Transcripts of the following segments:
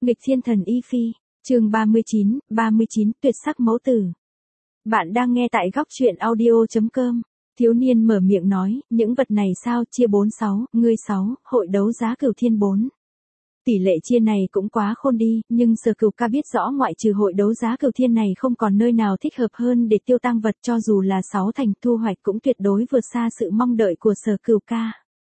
Nghịch thiên thần Y Phi, chương 39, tuyệt sắc mẫu tử. Bạn đang nghe tại góc truyện audio.com. Thiếu niên mở miệng nói, những vật này sao chia 46, ngươi 6, hội đấu giá Cửu Thiên 4. Tỷ lệ chia này cũng quá khôn đi, nhưng Sở Cửu ca biết rõ ngoại trừ hội đấu giá Cửu Thiên này không còn nơi nào thích hợp hơn để tiêu tang vật, cho dù là 6 thành thu hoạch cũng tuyệt đối vượt xa sự mong đợi của Sở Cửu ca.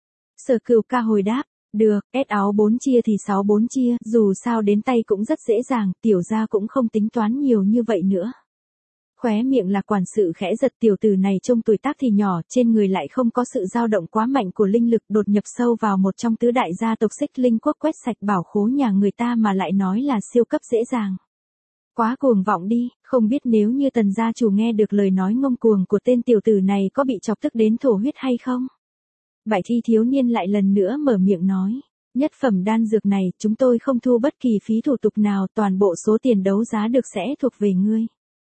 Sở Cửu ca hồi đáp, được, áo 4 chia thì 6 4 chia, dù sao đến tay cũng rất dễ dàng, tiểu gia cũng không tính toán nhiều như vậy nữa. Khóe miệng Lạc quản sự khẽ giật, tiểu tử này trông tuổi tác thì nhỏ, trên người lại không có sự dao động quá mạnh của linh lực, đột nhập sâu vào một trong tứ đại gia tộc Xích Linh quốc quét sạch bảo khố nhà người ta mà lại nói là siêu cấp dễ dàng. Quá cuồng vọng đi, không biết nếu như Tần gia chủ nghe được lời nói ngông cuồng của tên tiểu tử này có bị chọc tức đến thổ huyết hay không? Bại Thi thiếu niên lại lần nữa mở miệng nói, nhất phẩm đan dược này chúng tôi không thu bất kỳ phí thủ tục nào, toàn bộ số tiền đấu giá được sẽ thuộc về ngươi.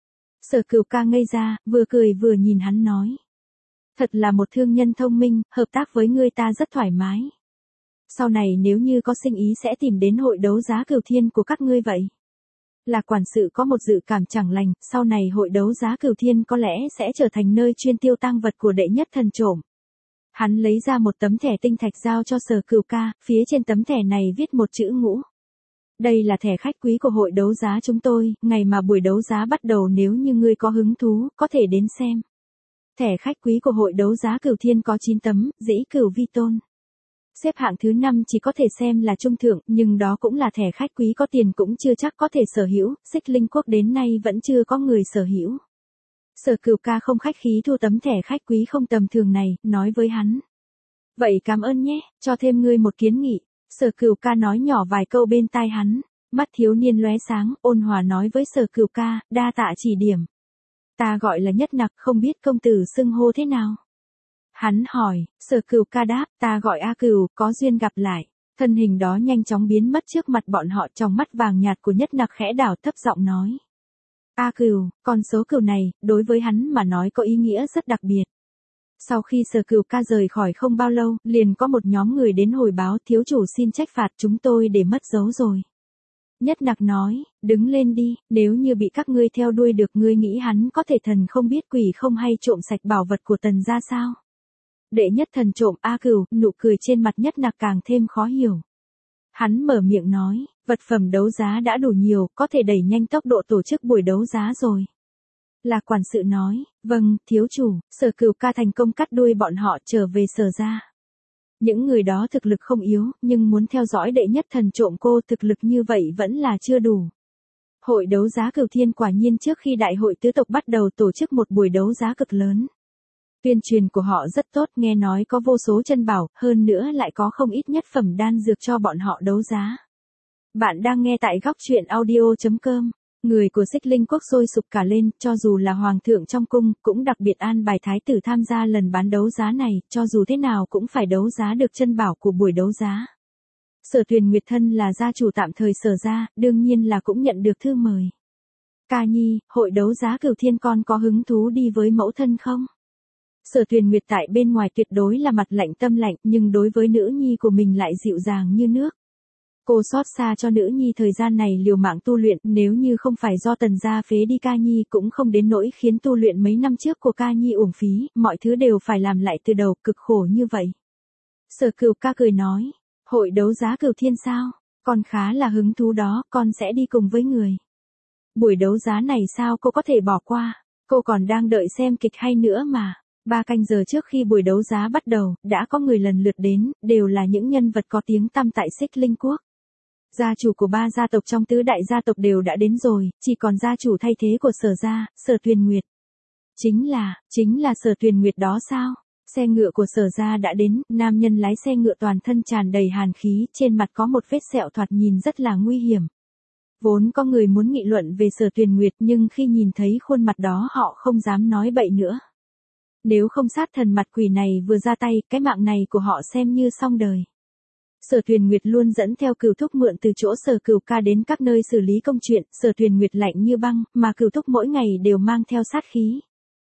Sở Cửu ca ngây ra, vừa cười vừa nhìn hắn nói. Thật là một thương nhân thông minh, hợp tác với ngươi ta rất thoải mái. Sau này nếu như có sinh ý sẽ tìm đến hội đấu giá Cửu Thiên của các ngươi vậy. Lạc quản sự có một dự cảm chẳng lành, sau này hội đấu giá Cửu Thiên có lẽ sẽ trở thành nơi chuyên tiêu tang vật của đệ nhất thần trộm. Hắn lấy ra một tấm thẻ tinh thạch giao cho Sở Cửu ca, phía trên tấm thẻ này viết một chữ ngũ. Đây là thẻ khách quý của hội đấu giá chúng tôi, ngày mà buổi đấu giá bắt đầu nếu như ngươi có hứng thú, có thể đến xem. Thẻ khách quý của hội đấu giá Cửu Thiên có 9 tấm, dĩ cửu vi tôn. Xếp hạng thứ 5 chỉ có thể xem là trung thượng, nhưng đó cũng là thẻ khách quý có tiền cũng chưa chắc có thể sở hữu, Xích Linh quốc đến nay vẫn chưa có người sở hữu. Sở Cửu ca không khách khí thu tấm thẻ khách quý không tầm thường này, nói với hắn. Vậy cảm ơn nhé, cho thêm ngươi một kiến nghị. Sở Cửu ca nói nhỏ vài câu bên tai hắn, mắt thiếu niên lóe sáng, ôn hòa nói với Sở Cửu ca, đa tạ chỉ điểm. Ta gọi là Nhất Nặc, không biết công tử xưng hô thế nào. Hắn hỏi, Sở Cửu ca đáp, ta gọi A Cửu, có duyên gặp lại. Thân hình đó nhanh chóng biến mất trước mặt bọn họ, trong mắt vàng nhạt của Nhất Nặc khẽ đảo thấp giọng nói. A Cửu, con số cửu này, đối với hắn mà nói có ý nghĩa rất đặc biệt. Sau khi Sở Cửu ca rời khỏi không bao lâu, liền có một nhóm người đến hồi báo, thiếu chủ xin trách phạt chúng tôi để mất dấu rồi. Nhất Nặc nói, đứng lên đi, nếu như bị các ngươi theo đuôi được, ngươi nghĩ hắn có thể thần không biết quỷ không hay trộm sạch bảo vật của Tần gia sao? Đệ nhất thần trộm A Cửu, nụ cười trên mặt Nhất Nặc càng thêm khó hiểu. Hắn mở miệng nói, vật phẩm đấu giá đã đủ nhiều, có thể đẩy nhanh tốc độ tổ chức buổi đấu giá rồi. Lạc quản sự nói, vâng, thiếu chủ. Sở Cửu ca thành công cắt đuôi bọn họ trở về Sở gia. Những người đó thực lực không yếu, nhưng muốn theo dõi đệ nhất thần trộm cô, thực lực như vậy vẫn là chưa đủ. Hội đấu giá Cửu Thiên quả nhiên trước khi đại hội tứ tộc bắt đầu tổ chức một buổi đấu giá cực lớn. Tuyên truyền của họ rất tốt, nghe nói có vô số chân bảo, hơn nữa lại có không ít nhất phẩm đan dược cho bọn họ đấu giá. Bạn đang nghe tại góc truyện audio.com. Người của Xích Linh quốc sôi sục cả lên, cho dù là hoàng thượng trong cung, cũng đặc biệt an bài thái tử tham gia lần bán đấu giá này, cho dù thế nào cũng phải đấu giá được chân bảo của buổi đấu giá. Sở Tuyền Nguyệt thân là gia chủ tạm thời Sở gia, đương nhiên là cũng nhận được thư mời. Ca nhi, hội đấu giá Cửu Thiên con có hứng thú đi với mẫu thân không? Sở Tuyền Nguyệt tại bên ngoài tuyệt đối là mặt lạnh tâm lạnh, nhưng đối với nữ nhi của mình lại dịu dàng như nước. Cô xót xa cho nữ nhi thời gian này liều mạng tu luyện, nếu như không phải do Tần gia phế đi ca nhi cũng không đến nỗi khiến tu luyện mấy năm trước của ca nhi uổng phí, mọi thứ đều phải làm lại từ đầu, cực khổ như vậy. Sở Cửu ca cười nói, hội đấu giá Cửu Thiên sao, con khá là hứng thú đó, con sẽ đi cùng với người. Buổi đấu giá này sao cô có thể bỏ qua, cô còn đang đợi xem kịch hay nữa mà. 3 canh giờ trước khi buổi đấu giá bắt đầu, đã có người lần lượt đến, đều là những nhân vật có tiếng tăm tại Xích Linh quốc. Gia chủ của 3 gia tộc trong tứ đại gia tộc đều đã đến rồi, chỉ còn gia chủ thay thế của Sở gia, Sở Tuyền Nguyệt. Chính là Sở Tuyền Nguyệt đó sao? Xe ngựa của Sở gia đã đến, nam nhân lái xe ngựa toàn thân tràn đầy hàn khí, trên mặt có một vết sẹo thoạt nhìn rất là nguy hiểm. Vốn có người muốn nghị luận về Sở Tuyền Nguyệt, nhưng khi nhìn thấy khuôn mặt đó họ không dám nói bậy nữa. Nếu không sát thần mặt quỷ này vừa ra tay, cái mạng này của họ xem như xong đời. Sở Tuyền Nguyệt luôn dẫn theo Cửu thúc mượn từ chỗ Sở Cửu ca đến các nơi xử lý công chuyện, Sở Tuyền Nguyệt lạnh như băng, mà Cửu thúc mỗi ngày đều mang theo sát khí.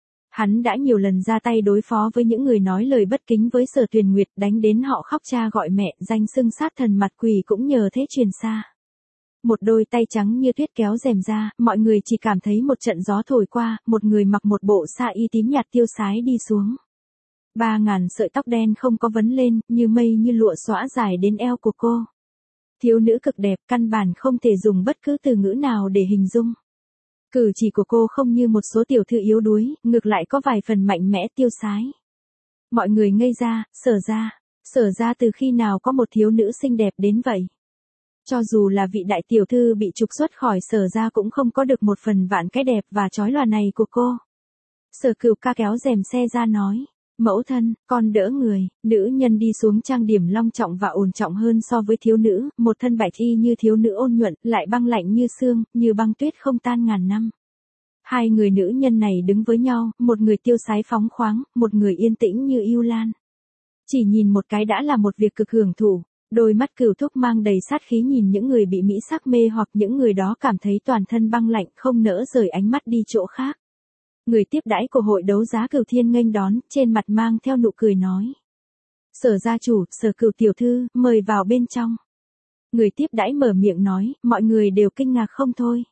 Hắn đã nhiều lần ra tay đối phó với những người nói lời bất kính với Sở Tuyền Nguyệt, đánh đến họ khóc cha gọi mẹ, danh xưng sát thần mặt quỷ cũng nhờ thế truyền xa. Một đôi tay trắng như tuyết kéo rèm ra, mọi người chỉ cảm thấy một trận gió thổi qua, một người mặc một bộ sa y tím nhạt tiêu sái đi xuống. 3.000 sợi tóc đen không có vấn lên, như mây như lụa xõa dài đến eo của cô. Thiếu nữ cực đẹp, căn bản không thể dùng bất cứ từ ngữ nào để hình dung. Cử chỉ của cô không như một số tiểu thư yếu đuối, ngược lại có vài phần mạnh mẽ tiêu sái. Mọi người ngây ra, Sở ra từ khi nào có một thiếu nữ xinh đẹp đến vậy. Cho dù là vị đại tiểu thư bị trục xuất khỏi Sở ra cũng không có được một phần vạn cái đẹp và chói lòa này của cô. Sở Cửu Ca kéo rèm xe ra nói, mẫu thân, con đỡ người. Nữ nhân đi xuống trang điểm long trọng và ổn trọng hơn so với thiếu nữ, một thân bạch y như thiếu nữ ôn nhuận, lại băng lạnh như xương, như băng tuyết không tan ngàn năm. Hai người nữ nhân này đứng với nhau, một người tiêu sái phóng khoáng, một người yên tĩnh như yêu lan. Chỉ nhìn một cái đã là một việc cực hưởng thụ. Đôi mắt Cửu Thúc mang đầy sát khí nhìn những người bị mỹ sắc mê hoặc những người đó cảm thấy toàn thân băng lạnh không nỡ rời ánh mắt đi chỗ khác. Người tiếp đãi của hội đấu giá Cửu Thiên nghênh đón, trên mặt mang theo nụ cười nói. Sở gia chủ, Sở Cửu tiểu thư, mời vào bên trong. Người tiếp đãi mở miệng nói, mọi người đều kinh ngạc không thôi.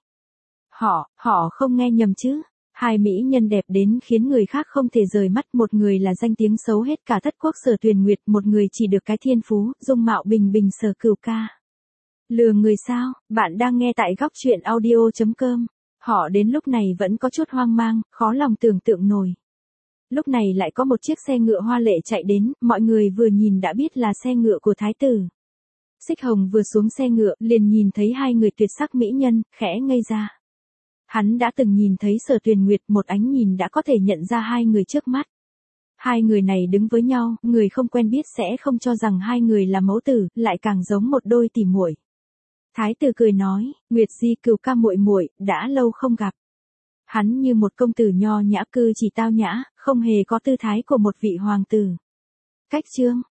Họ không nghe nhầm chứ. Hai mỹ nhân đẹp đến khiến người khác không thể rời mắt, một người là danh tiếng xấu hết cả thất quốc Sở Tuyền Nguyệt, một người chỉ được cái thiên phú, dung mạo bình bình Sở Cửu Ca. Lừa người sao? Bạn đang nghe tại góc truyện audio.com. Họ đến lúc này vẫn có chút hoang mang, khó lòng tưởng tượng nổi. Lúc này lại có một chiếc xe ngựa hoa lệ chạy đến, mọi người vừa nhìn đã biết là xe ngựa của thái tử. Xích Hồng vừa xuống xe ngựa, liền nhìn thấy hai người tuyệt sắc mỹ nhân, khẽ ngây ra. Hắn đã từng nhìn thấy Sở Tuyền Nguyệt, một ánh nhìn đã có thể nhận ra hai người trước mắt. Hai người này đứng với nhau, người không quen biết sẽ không cho rằng hai người là mẫu tử, lại càng giống một đôi tỉ muội. Thái tử cười nói, Nguyệt Di Cửu Ca muội muội, đã lâu không gặp. Hắn như một công tử nho nhã cư chỉ tao nhã, không hề có tư thái của một vị hoàng tử. Cách chương,